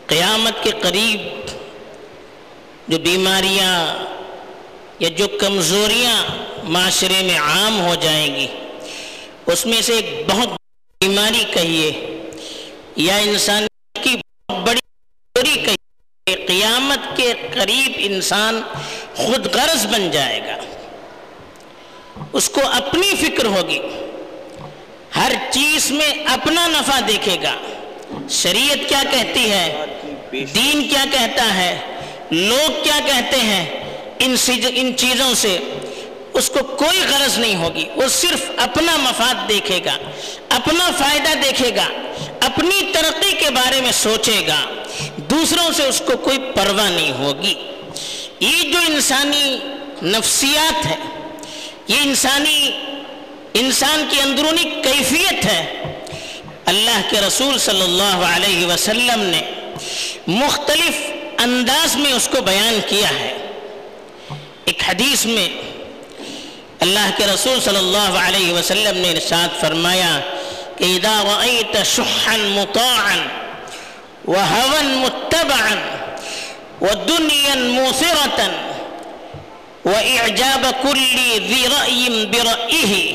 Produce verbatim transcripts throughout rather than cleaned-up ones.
قیامت کے قریب جو بیماریاں یا جو کمزوریاں معاشرے میں عام ہو جائیں گی، اس میں سے ایک بہت بیماری کہیے یا انسانیت کی بہت بڑی کمزوری کہیے، قیامت کے قریب انسان خود غرض بن جائے گا، اس کو اپنی فکر ہوگی، ہر چیز میں اپنا نفع دیکھے گا۔ شریعت کیا کہتی ہے، دین کیا کہتا ہے، لوگ کیا کہتے ہیں، ان ان چیزوں سے اس کو کوئی غرض نہیں ہوگی، وہ صرف اپنا مفاد دیکھے گا، اپنا فائدہ دیکھے گا، اپنی ترقی کے بارے میں سوچے گا، دوسروں سے اس کو کوئی پرواہ نہیں ہوگی۔ یہ جو انسانی نفسیات ہے، یہ انسانی انسان کی اندرونی کیفیت ہے، اللہ کے رسول صلی اللہ علیہ وسلم نے مختلف انداز میں اس کو بیان کیا ہے۔ ایک حدیث میں اللہ کے رسول صلی اللہ علیہ وسلم نے ارشاد فرمایا کہ اذا رأيت شحا مطاعا وهوى متبعا ودنيا موثرة وإعجاب كل ذي رأي برأيه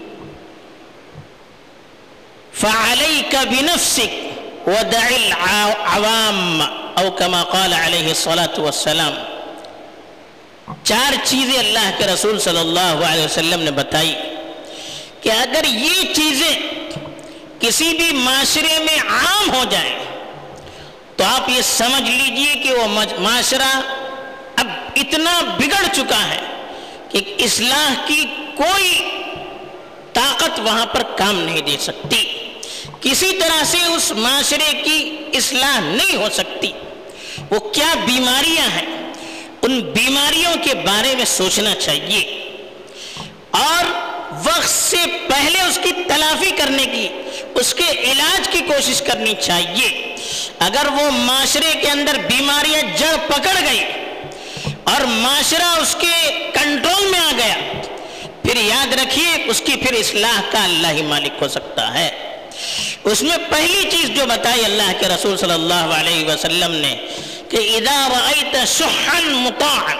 فعليك بنفسك ودع العوام او كما قال علیہ الصلاة والسلام۔ چار چیزیں اللہ کے رسول صلی اللہ علیہ وسلم نے بتائی کہ اگر یہ چیزیں کسی بھی معاشرے میں عام ہو جائیں تو آپ یہ سمجھ لیجئے کہ وہ معاشرہ اب اتنا بگڑ چکا ہے کہ اصلاح کی کوئی طاقت وہاں پر کام نہیں دے سکتی، کسی طرح سے اس معاشرے کی اصلاح نہیں ہو سکتی۔ وہ کیا بیماریاں ہیں، ان بیماریوں کے بارے میں سوچنا چاہیے اور وقت سے پہلے اس کی تلافی کرنے کی، اس کے علاج کی کوشش کرنی چاہیے۔ اگر وہ معاشرے کے اندر بیماریاں جڑ پکڑ گئی اور معاشرہ اس کے کنٹرول میں آ گیا، پھر یاد رکھیے اس کی پھر اصلاح کا اللہ ہی مالک ہو سکتا ہے۔ اس میں پہلی چیز جو بتائی اللہ کے رسول صلی اللہ علیہ وسلم نے کہ اذا رأيت شحا مطاعا،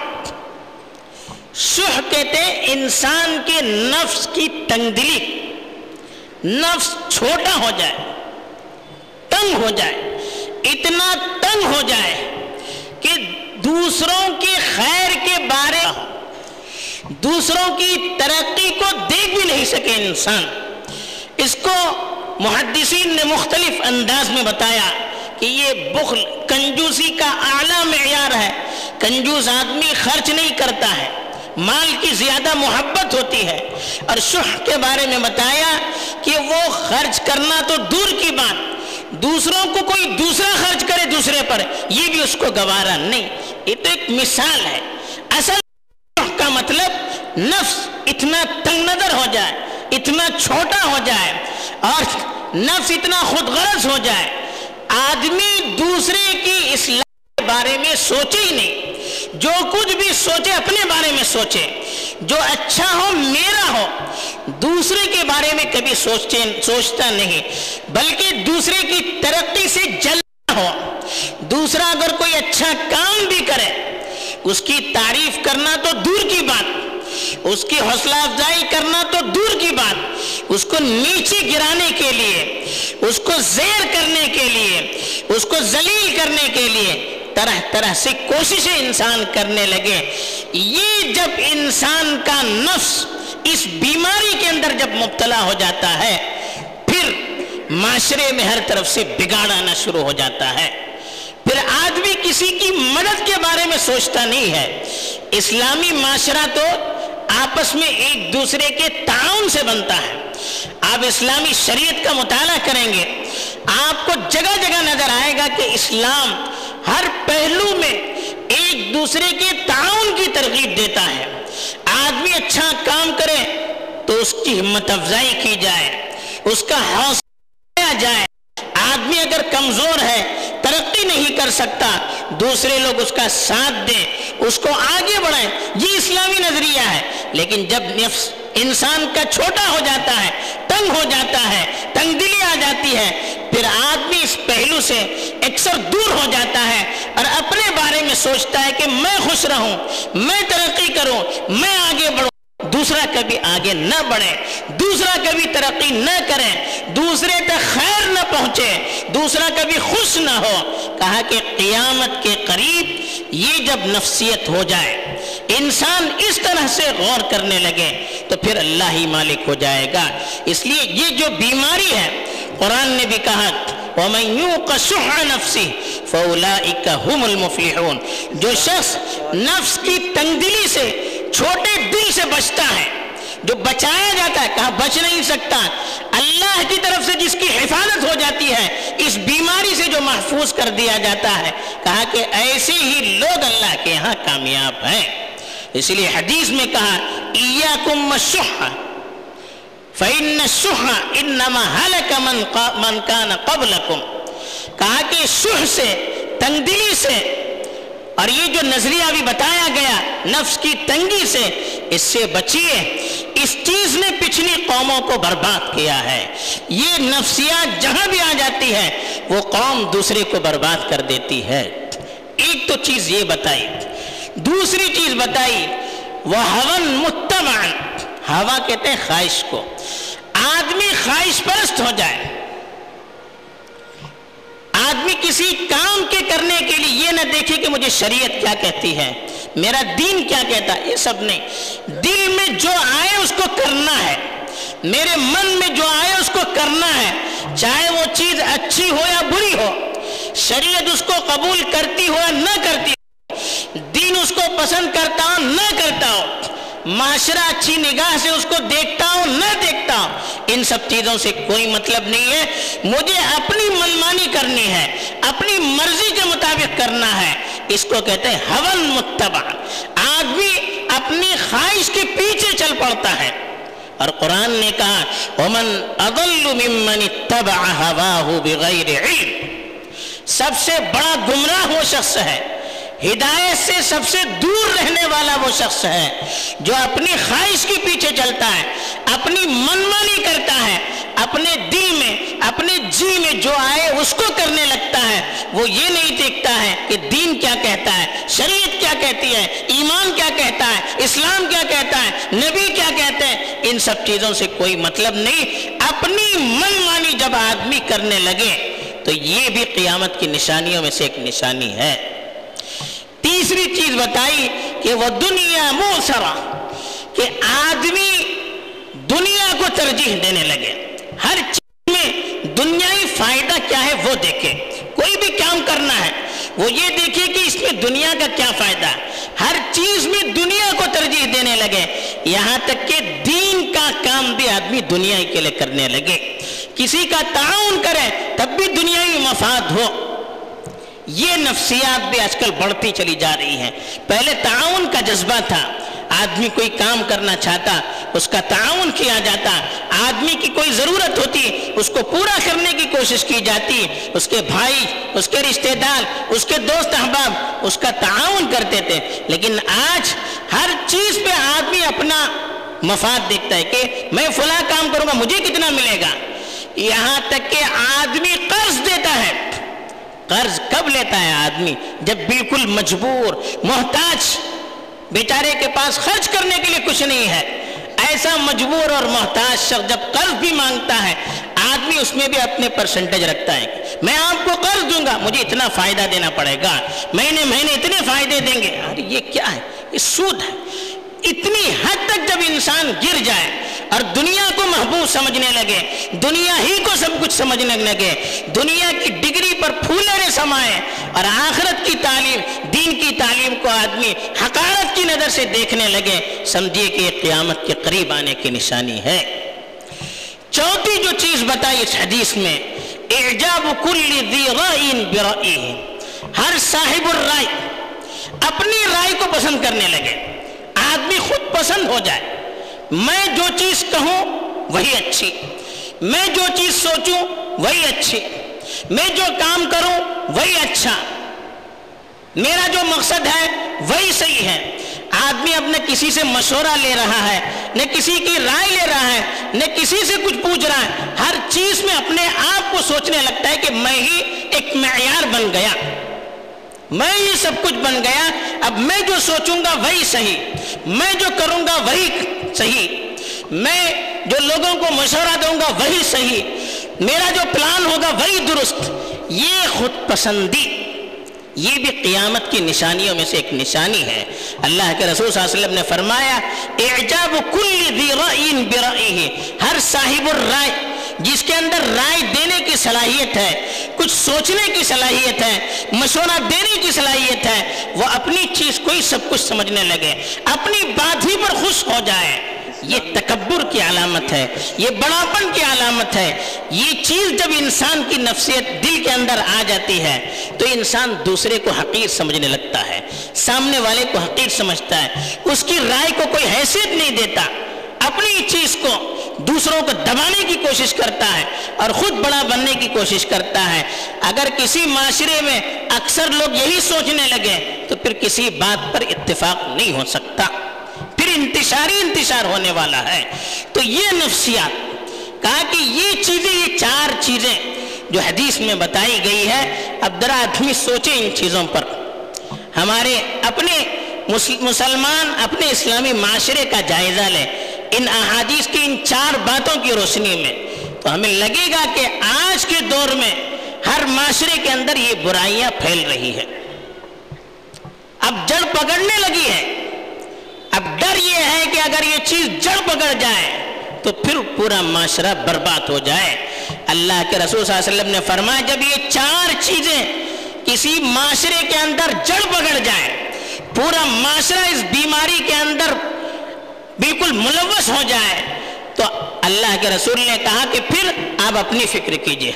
شح کہتے ہیں انسان کے نفس کی تنگ دلی، نفس چھوٹا ہو جائے، تنگ ہو جائے، اتنا تنگ ہو جائے کہ دوسروں کے خیر کے بارے دوسروں کی ترقی کو دیکھ بھی نہیں سکے انسان۔ اس کو محدثین نے مختلف انداز میں بتایا کہ یہ بخل، کنجوسی کا اعلیٰ معیار ہے۔ کنجوس آدمی خرچ نہیں کرتا ہے، مال کی زیادہ محبت ہوتی ہے، اور شح کے بارے میں بتایا کہ وہ خرچ کرنا تو دور کی بات، دوسروں کو کوئی دوسرا خرچ کرے دوسرے پر، یہ بھی اس کو گوارا نہیں۔ یہ تو ایک مثال ہے۔ اصل شح کا مطلب نفس اتنا تنگ نظر ہو جائے، اتنا چھوٹا ہو جائے اور نفس اتنا خود غرض ہو جائے، آدمی دوسرے کی اصلاح کے بارے میں سوچے ہی نہیں، جو کچھ بھی سوچے اپنے بارے میں سوچے، جو اچھا ہو میرا ہو، دوسرے کے بارے میں کبھی سوچے سوچتا نہیں، بلکہ دوسرے کی ترقی سے جلنا ہو۔ دوسرا اگر کوئی اچھا کام بھی کرے، اس کی تعریف کرنا تو دور کی بات، اس کی حوصلہ افزائی کرنا تو دور کی بات، اس کو نیچے گرانے کے لیے، اس کو زیر کرنے کے لیے، اس کو ذلیل کرنے کے لیے طرح طرح سے کوششیں انسان کرنے لگے۔ یہ جب انسان کا نفس اس بیماری کے اندر جب مبتلا ہو جاتا ہے، پھر معاشرے میں ہر طرف سے بگاڑ آنا شروع ہو جاتا ہے، پھر آدمی کسی کی مدد کے بارے میں سوچتا نہیں ہے۔ اسلامی معاشرہ تو آپس میں ایک دوسرے کے تعاون سے بنتا ہے۔ آپ اسلامی شریعت کا مطالعہ کریں گے، آپ کو جگہ جگہ نظر آئے گا کہ اسلام ہر پہلو میں ایک دوسرے کے تعاون کی ترغیب دیتا ہے۔ آدمی اچھا کام کرے تو اس کی ہمت افزائی کی جائے، اس کا حوصلہ دیا جائے۔ آدمی اگر کمزور ہے، ترقی نہیں کر سکتا، دوسرے لوگ اس کا ساتھ دیں، اس کو آگے بڑھائیں، یہ اسلامی نظریہ ہے۔ لیکن جب نفس انسان کا چھوٹا ہو جاتا ہے، تنگ ہو جاتا ہے، تنگ دلی آ جاتی ہے، پھر آدمی اس پہلو سے اکثر دور ہو جاتا سوچتا ہے کہ میں خوش رہوں، میں ترقی کروں، میں آگے بڑھوں، دوسرا کبھی آگے نہ بڑھے، دوسرا کبھی ترقی نہ کرے، دوسرے تک خیر نہ پہنچے، دوسرا کبھی خوش نہ ہو. کہا کہ قیامت کے قریب یہ جب نفسیت ہو جائے، انسان اس طرح سے غور کرنے لگے تو پھر اللہ ہی مالک ہو جائے گا. اس لیے یہ جو بیماری ہے، قرآن نے بھی کہا وَمَن يُوقَ شُحَّ نَفْسِهِ فَأُولَٰئِكَ هُمُ الْمُفْلِحُونَ. جو شخص نفس کی تنگدلی سے، چھوٹے دل سے بچتا ہے، جو بچایا جاتا ہے، کہاں بچ نہیں سکتا، اللہ کی طرف سے جس کی حفاظت ہو جاتی ہے، اس بیماری سے جو محفوظ کر دیا جاتا ہے، کہا کہ ایسے ہی لوگ اللہ کے ہاں کامیاب ہیں. اس لیے حدیث میں کہا إِيَّاكُمْ وَالشُّحَّ فَإِنَّ الشُّحَّ إِنَّمَا هَلَكَ مَنْ كَانَ قَبْلَكُمْ. کہا کہ شح سے، تنگدلی سے، اور یہ جو نظریہ بھی بتایا گیا نفس کی تنگی سے، اس سے بچیے. اس چیز نے پچھلی قوموں کو برباد کیا ہے. یہ نفسیات جہاں بھی آ جاتی ہے وہ قوم دوسرے کو برباد کر دیتی ہے. ایک تو چیز یہ بتائی. دوسری چیز بتائی وَهَوًا مُتَّبَعًا. ہوا کہتے ہیں خواہش کو. آدمی خواہش پرست ہو جائے، آدمی کسی کام کے کرنے کے لیے یہ نہ دیکھے کہ مجھے شریعت کیا کہتی ہے، میرا دین کیا کہتا ہے، یہ سب نہیں. دل میں جو آئے اس کو کرنا ہے، میرے من میں جو آئے اس کو کرنا ہے، چاہے وہ چیز اچھی ہو یا بری ہو، شریعت اس کو قبول کرتی ہو یا نہ کرتی ہو، دین اس کو پسند کرتا ہو نہ کرتا ہو، معاشرہ اچھی نگاہ سے اس کو دیکھتا ہوں نہ دیکھتا ہوں، ان سب چیزوں سے کوئی مطلب نہیں ہے. مجھے اپنی منمانی کرنی ہے، اپنی مرضی کے مطابق کرنا ہے. اس کو کہتے ہیں ہون متبع. آدمی اپنی خواہش کے پیچھے چل پڑتا ہے. اور قرآن نے کہا وَمَنْ أَضَلُّ مِمَّنِ اتَّبَعَ هَوَاهُ بِغَيْرِ عِلْمٍ. سب سے بڑا گمراہ وہ شخص ہے، ہدایت سے سب سے دور رہنے والا وہ شخص ہے جو اپنی خواہش کے پیچھے چلتا ہے، اپنی منمانی کرتا ہے، اپنے دل میں، اپنے جی میں جو آئے اس کو کرنے لگتا ہے. وہ یہ نہیں دیکھتا ہے کہ دین کیا کہتا ہے، شریعت کیا کہتی ہے، ایمان کیا کہتا ہے، اسلام کیا کہتا ہے، نبی کیا کہتے ہیں. ان سب چیزوں سے کوئی مطلب نہیں. اپنی منمانی جب آدمی کرنے لگے تو یہ بھی قیامت کی نشانیوں میں سے ایک نشانی ہے. تیسری چیز بتائی کہ وہ دنیا موسرہ، کہ آدمی دنیا کو ترجیح دینے لگے. ہر چیز میں دنیائی فائدہ کیا ہے وہ دیکھے. کوئی بھی کام کرنا ہے وہ یہ دیکھے کہ اس میں دنیا کا کیا فائدہ ہے. ہر چیز میں دنیا کو ترجیح دینے لگے. یہاں تک کہ دین کا کام بھی آدمی دنیا ہی کے لیے کرنے لگے. کسی کا تعاون کرے تب بھی دنیائی مفاد ہو. یہ نفسیات بھی آج کل بڑھتی چلی جا رہی ہیں. پہلے تعاون کا جذبہ تھا، آدمی کوئی کام کرنا چاہتا اس کا تعاون کیا جاتا، آدمی کی کوئی ضرورت ہوتی اس کو پورا کرنے کی کوشش کی جاتی، اس کے بھائی، اس کے رشتہ دار، اس کے دوست احباب اس کا تعاون کرتے تھے. لیکن آج ہر چیز پہ آدمی اپنا مفاد دیکھتا ہے کہ میں فلاں کام کروں گا مجھے کتنا ملے گا. یہاں تک کہ آدمی قرض دیتا ہے. قرض کب لیتا ہے آدمی؟ جب بالکل مجبور، محتاج، بیچارے کے پاس خرچ کرنے کے لیے کچھ نہیں ہے. ایسا مجبور اور محتاج شخص جب قرض بھی مانگتا ہے، آدمی اس میں بھی اپنے پرسنٹیج رکھتا ہے. میں آپ کو قرض دوں گا مجھے اتنا فائدہ دینا پڑے گا، مہینے مہینے اتنے فائدے دیں گے. ارے یہ کیا ہے؟ یہ سود ہے. اتنی حد تک جب انسان گر جائے اور دنیا کو محبوب سمجھنے لگے، دنیا ہی کو سب کچھ سمجھنے لگے، دنیا کی ڈگری پر پھولے سمائے اور آخرت کی تعلیم، دین کی تعلیم کو آدمی حقارت کی نظر سے دیکھنے لگے، سمجھیے کہ یہ قیامت کے قریب آنے کی نشانی ہے. چوتھی جو چیز بتائی اس حدیث میں، اعجاب کل ذی رائن برائیہ. ہر صاحب الرائے اپنی رائے کو پسند کرنے لگے. آدمی خود پسند ہو جائے، میں جو چیز کہوں وہی اچھی، میں جو چیز سوچوں وہی اچھی، میں جو کام کروں وہی اچھا، میرا جو مقصد ہے وہی صحیح ہے. آدمی اب نہ کسی سے مشورہ لے رہا ہے، نہ کسی کی رائے لے رہا ہے، نہ کسی سے کچھ پوچھ رہا ہے. ہر چیز میں اپنے آپ کو سوچنے لگتا ہے کہ میں ہی ایک معیار بن گیا. میں یہ سب کچھ بن گیا، اب میں جو سوچوں گا وہی صحیح، میں جو کروں گا وہی صحیح، میں جو لوگوں کو مشورہ دوں گا وہی صحیح، میرا جو پلان ہوگا وہی درست. یہ خود پسندی یہ بھی قیامت کی نشانیوں میں سے ایک نشانی ہے. اللہ کے رسول صلی اللہ علیہ وسلم نے فرمایا اعجاب کل ذی رأی برأیہ، ہر صاحب الرائے جس کے اندر رائے دینے کی صلاحیت ہے، کچھ سوچنے کی صلاحیت ہے، مشورہ دینے کی صلاحیت ہے، وہ اپنی چیز کو ہی سب کچھ سمجھنے لگے، اپنی بات ہی پر خوش ہو جائے. یہ تکبر کی علامت ہے، یہ بڑاپن کی علامت ہے. یہ چیز جب انسان کی نفسیت دل کے اندر آ جاتی ہے تو انسان دوسرے کو حقیر سمجھنے لگتا ہے، سامنے والے کو حقیر سمجھتا ہے، اس کی رائے کو کوئی حیثیت نہیں دیتا، اپنی چیز کو دوسروں کو دبانے کی کوشش کرتا ہے اور خود بڑا بننے کی کوشش کرتا ہے. اگر کسی معاشرے میں اکثر لوگ یہی سوچنے لگے تو پھر کسی بات پر اتفاق نہیں ہو سکتا، پھر انتشاری انتشار ہونے والا ہے. تو یہ نفسیات کہا کہ یہ چیزیں، یہ چار چیزیں جو حدیث میں بتائی گئی ہے، اب ذرا آدمی سوچے ان چیزوں پر. ہمارے اپنے مسلمان اپنے اسلامی معاشرے کا جائزہ لیں ان احادیث کی ان چار باتوں کی روشنی میں، تو ہمیں لگے گا کہ آج کے دور میں ہر معاشرے کے اندر یہ برائیاں پھیل رہی ہے، اب جڑ پکڑنے لگی ہے. اب ڈر یہ ہے کہ اگر یہ چیز جڑ پکڑ جائے تو پھر پورا معاشرہ برباد ہو جائے. اللہ کے رسول صلی اللہ علیہ وسلم نے فرمایا جب یہ چار چیزیں کسی معاشرے کے اندر جڑ پکڑ جائے، پورا معاشرہ اس بیماری کے اندر بالکل ملوث ہو جائے، تو اللہ کے رسول نے کہا کہ پھر آپ اپنی فکر کیجئے،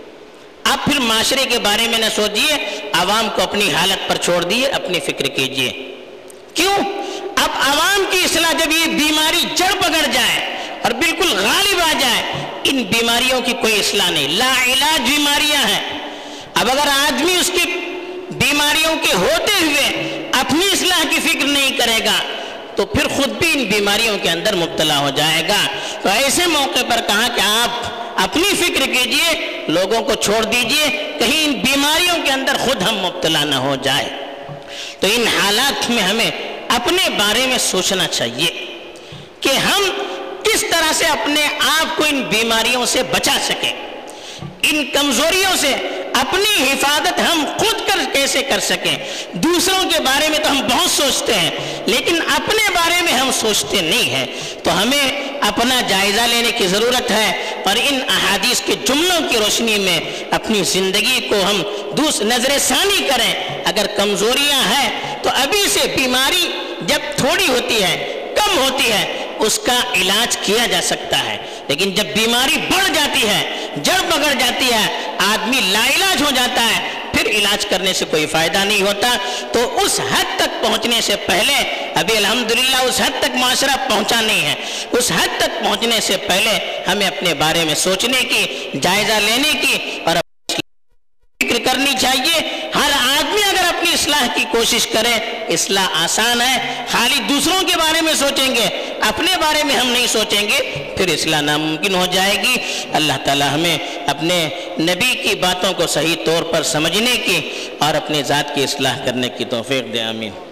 آپ پھر معاشرے کے بارے میں نہ سوچئے، عوام کو اپنی حالت پر چھوڑ دیئے، اپنی فکر کیجئے. کیوں؟ اب عوام کی اصلاح جب یہ بیماری جڑ پکڑ جائے اور بالکل غالب آ جائے، ان بیماریوں کی کوئی اصلاح نہیں، لا علاج بیماریاں ہیں. اب اگر آدمی اس کی بیماریوں کے ہوتے ہوئے اپنی اصلاح کی فکر نہیں کرے گا تو پھر خود بھی ان بیماریوں کے اندر مبتلا ہو جائے گا. تو ایسے موقع پر کہا کہ آپ اپنی فکر کیجئے، لوگوں کو چھوڑ دیجئے، کہیں ان بیماریوں کے اندر خود ہم مبتلا نہ ہو جائے. تو ان حالات میں ہمیں اپنے بارے میں سوچنا چاہیے کہ ہم کس طرح سے اپنے آپ کو ان بیماریوں سے بچا سکیں، ان کمزوریوں سے اپنی حفاظت ہم خود کر کیسے کر سکیں. دوسروں کے بارے میں تو ہم بہت سوچتے ہیں لیکن اپنے بارے میں ہم سوچتے نہیں ہیں. تو ہمیں اپنا جائزہ لینے کی ضرورت ہے اور ان احادیث کے جملوں کی روشنی میں اپنی زندگی کو ہم دوس نظر ثانی کریں. اگر کمزوریاں ہیں تو ابھی سے بیماری جب تھوڑی ہوتی ہے، کم ہوتی ہے، اس کا علاج کیا جا سکتا ہے. لیکن جب بیماری بڑھ جاتی ہے، جڑ پکڑ جاتی ہے، آدمی لا علاج ہو جاتا ہے، پھر علاج کرنے سے کوئی فائدہ نہیں ہوتا. تو اس حد تک پہنچنے سے پہلے، ابھی الحمدللہ اس حد تک معاشرہ پہنچا نہیں ہے، اس حد تک پہنچنے سے پہلے ہمیں اپنے بارے میں سوچنے کی، جائزہ لینے کی اور فکر کرنی چاہیے. ہر آدمی اگر اپنی اصلاح کی کوشش کرے، اصلاح آسان ہے. خالی دوسروں کے بارے میں سوچیں گے، اپنے بارے میں ہم نہیں سوچیں گے، پھر اصلاح ناممکن ہو جائے گی. اللہ تعالی ہمیں اپنے نبی کی باتوں کو صحیح طور پر سمجھنے کی اور اپنے ذات کی اصلاح کرنے کی توفیق دے. آمین.